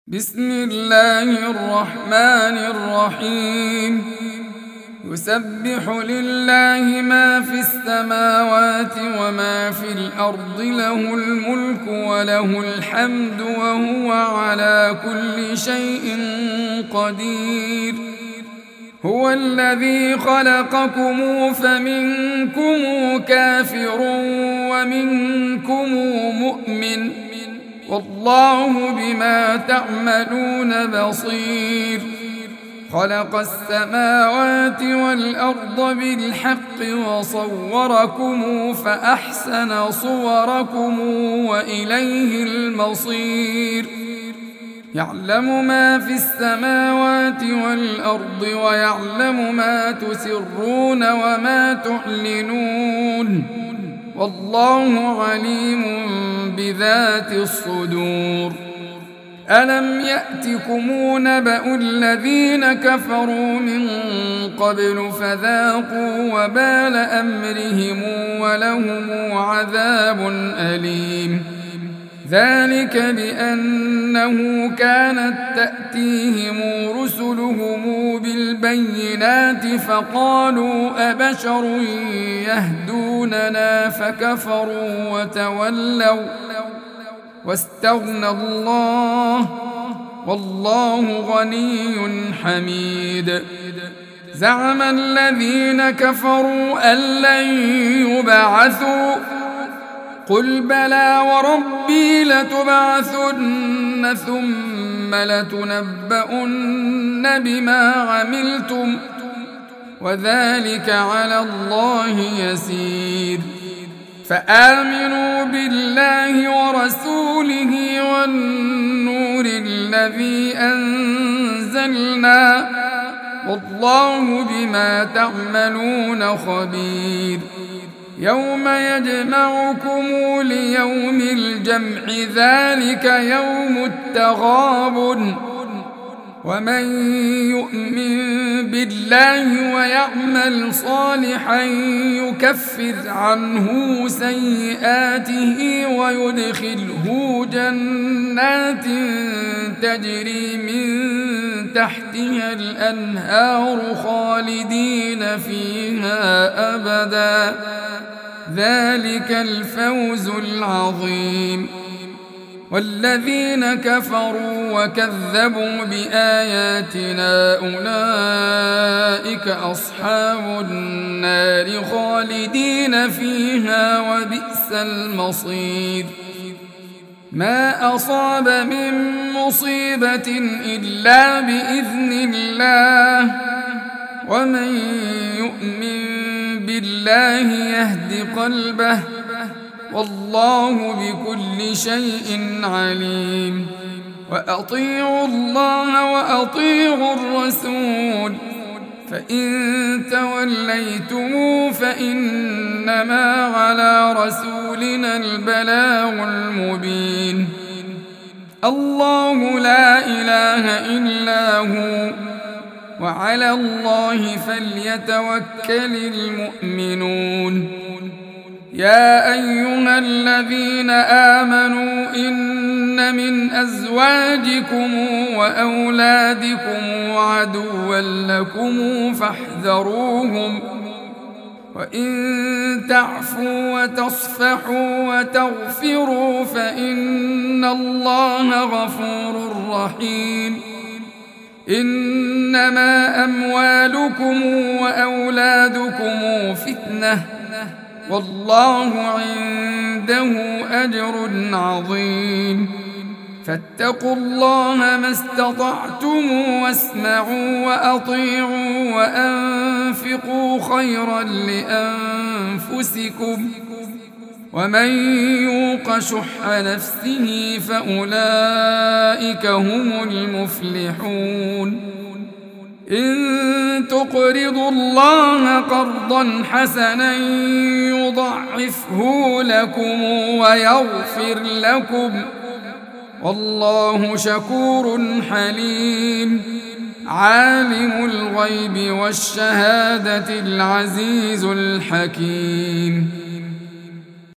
بسم الله الرحمن الرحيم. يسبح لله ما في السماوات وما في الأرض، له الملك وله الحمد وهو على كل شيء قدير. هو الذي خلقكم فمنكم كافر ومنكم مؤمن، والله بما تعملون بصير. خلق السماوات والأرض بالحق وصوركم فأحسن صوركم وإليه المصير. يعلم ما في السماوات والأرض ويعلم ما تسرون وما تعلنون، والله عليم بذات الصدور. ألم يأتكم نبأ الذين كفروا من قبل فذاقوا وبال أمرهم ولهم عذاب أليم. ذلك بأنه كانت تأتيهم رسلهم بالبينات فقالوا أبشر يهدوننا فكفروا وتولوا واستغنى الله، والله غني حميد. زعم الذين كفروا أن لن يبعثوا، قل بلى وربي لتبعثن ثم لتنبؤن بما عملتم، وذلك على الله يسير. فآمنوا بالله ورسوله والنور الذي أنزلنا، والله بما تعملون خبير. يوم يجمعكم ليوم الجمع، ذلك يوم التغابن. ومن يؤمن بالله ويعمل صالحا يكفر عنه سيئاته ويدخله جنات تجري من تحتها الأنهار خالدين فيها أبدا، ذلك الفوز العظيم. والذين كفروا وكذبوا بآياتنا أولئك أصحاب النار خالدين فيها وبئس المصير. ما أصاب من مصيبة إلا بإذن الله، ومن يؤمن بالله يهد قلبه، والله بكل شيء عليم. وأطيعوا الله وأطيعوا الرسول، فإن توليتم فإنما على رسولنا البلاغ المبين. الله لا إله إلا هو، وعلى الله فليتوكل المؤمنون. يا أيها الذين آمنوا إن من أزواجكم وأولادكم عدوا لكم فاحذروهم، وإن تعفوا وتصفحوا وتغفروا فإن الله غفور رحيم. إنما أموالكم وأولادكم فتنة، والله عنده أجر عظيم. فاتقوا الله ما استطعتم واسمعوا وأطيعوا وأنفقوا خيرا لأنفسكم، ومن يوق شح نفسه فأولئك هم المفلحون. إن تقرضوا الله قرضا حسنا يضعفه لكم ويغفر لكم، والله شكور حليم. عالم الغيب والشهادة العزيز الحكيم.